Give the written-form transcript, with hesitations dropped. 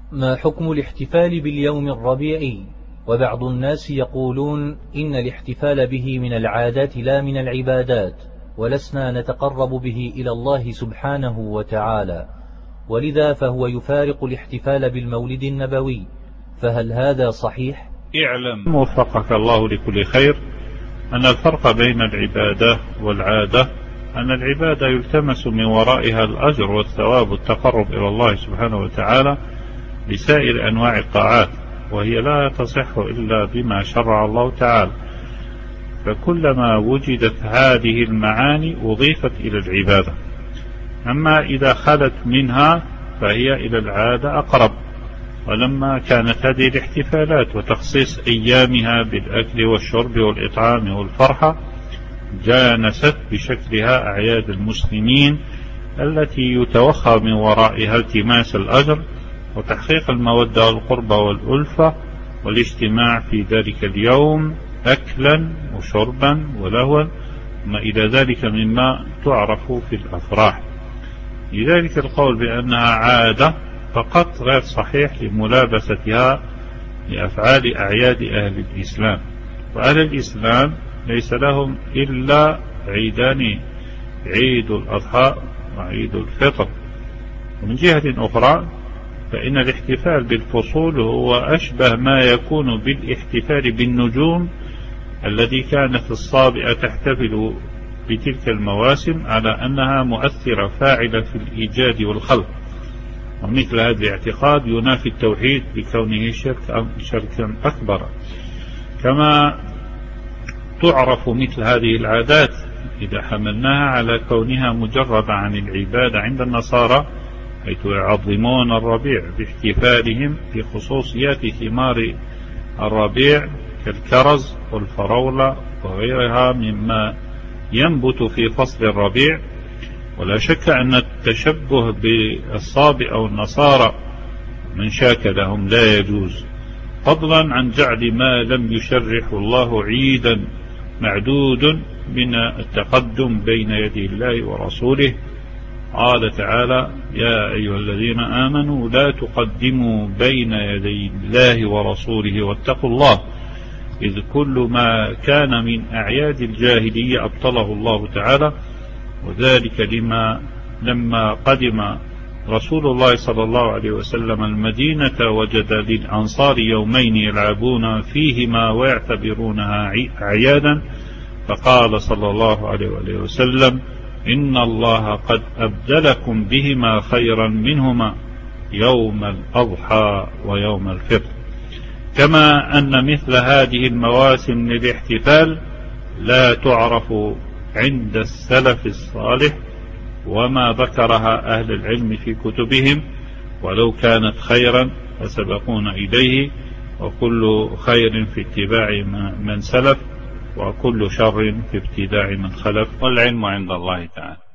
ما حكم الاحتفال باليوم الربيعي؟ وبعض الناس يقولون إن الاحتفال به من العادات لا من العبادات، ولسنا نتقرب به إلى الله سبحانه وتعالى، ولذا فهو يفارق الاحتفال بالمولد النبوي، فهل هذا صحيح؟ اعلم وفقك الله لكل خير أن الفرق بين العبادة والعادة أن العبادة يلتمس من ورائها الأجر والثواب والتقرب إلى الله سبحانه وتعالى بسائر أنواع الطاعات، وهي لا تصح إلا بما شرع الله تعالى، فكلما وجدت هذه المعاني أضيفت إلى العبادة. أما إذا خلت منها فهي إلى العادة أقرب. ولما كانت هذه الاحتفالات وتخصيص أيامها بالأكل والشرب والإطعام والفرحة جانست بشكلها أعياد المسلمين التي يتوخى من ورائها التماس الأجر وتحقيق المودة والقربة والألفة والاجتماع في ذلك اليوم أكلا وشربا ولهوا وما إلى ذلك مما تعرف في الأفراح. لذلك القول بأنها عادة فقط غير صحيح لملابستها لأفعال أعياد أهل الإسلام، وأهل الإسلام ليس لهم إلا عيدان، عيد الأضحى وعيد الفطر. ومن جهة أخرى فإن الاحتفال بالفصول هو أشبه ما يكون بالاحتفال بالنجوم الذي كانت الصابئة تحتفل بتلك المواسم على أنها مؤثرة فاعلة في الإيجاد والخلق، ومثل هذا الاعتقاد ينافي التوحيد بكونه شركا أكبر. كما تعرف مثل هذه العادات إذا حملناها على كونها مجرد عن العبادة عند النصارى، حيث يعظمون الربيع باحتفالهم بخصوصيات ثمار الربيع كالكرز والفراولة وغيرها مما ينبت في فصل الربيع. ولا شك أن التشبه بالصابئة أو النصارى من شاك لهم لا يجوز، فضلا عن جعل ما لم يشرح الله عيدا معدود من التقدم بين يدي الله ورسوله. قال تعالى: يا أيها الذين آمنوا لا تقدموا بين يدي الله ورسوله واتقوا الله، إذ كل ما كان من أعياد الجاهلية أبطله الله تعالى، وذلك لما قدم رسول الله صلى الله عليه وسلم المدينة وجد للأنصار يومين يلعبون فيهما ويعتبرونها أعيادا، فقال صلى الله عليه وسلم: إن الله قد أبدلكم بهما خيرا منهما يوم الأضحى ويوم الفطر. كما أن مثل هذه المواسم للاحتفال لا تعرف عند السلف الصالح وما ذكرها أهل العلم في كتبهم، ولو كانت خيرا فسبقون إليه، وكل خير في اتباع من سلف، وكل شر في ابتداع من خلف، والعلم عند الله تعالى.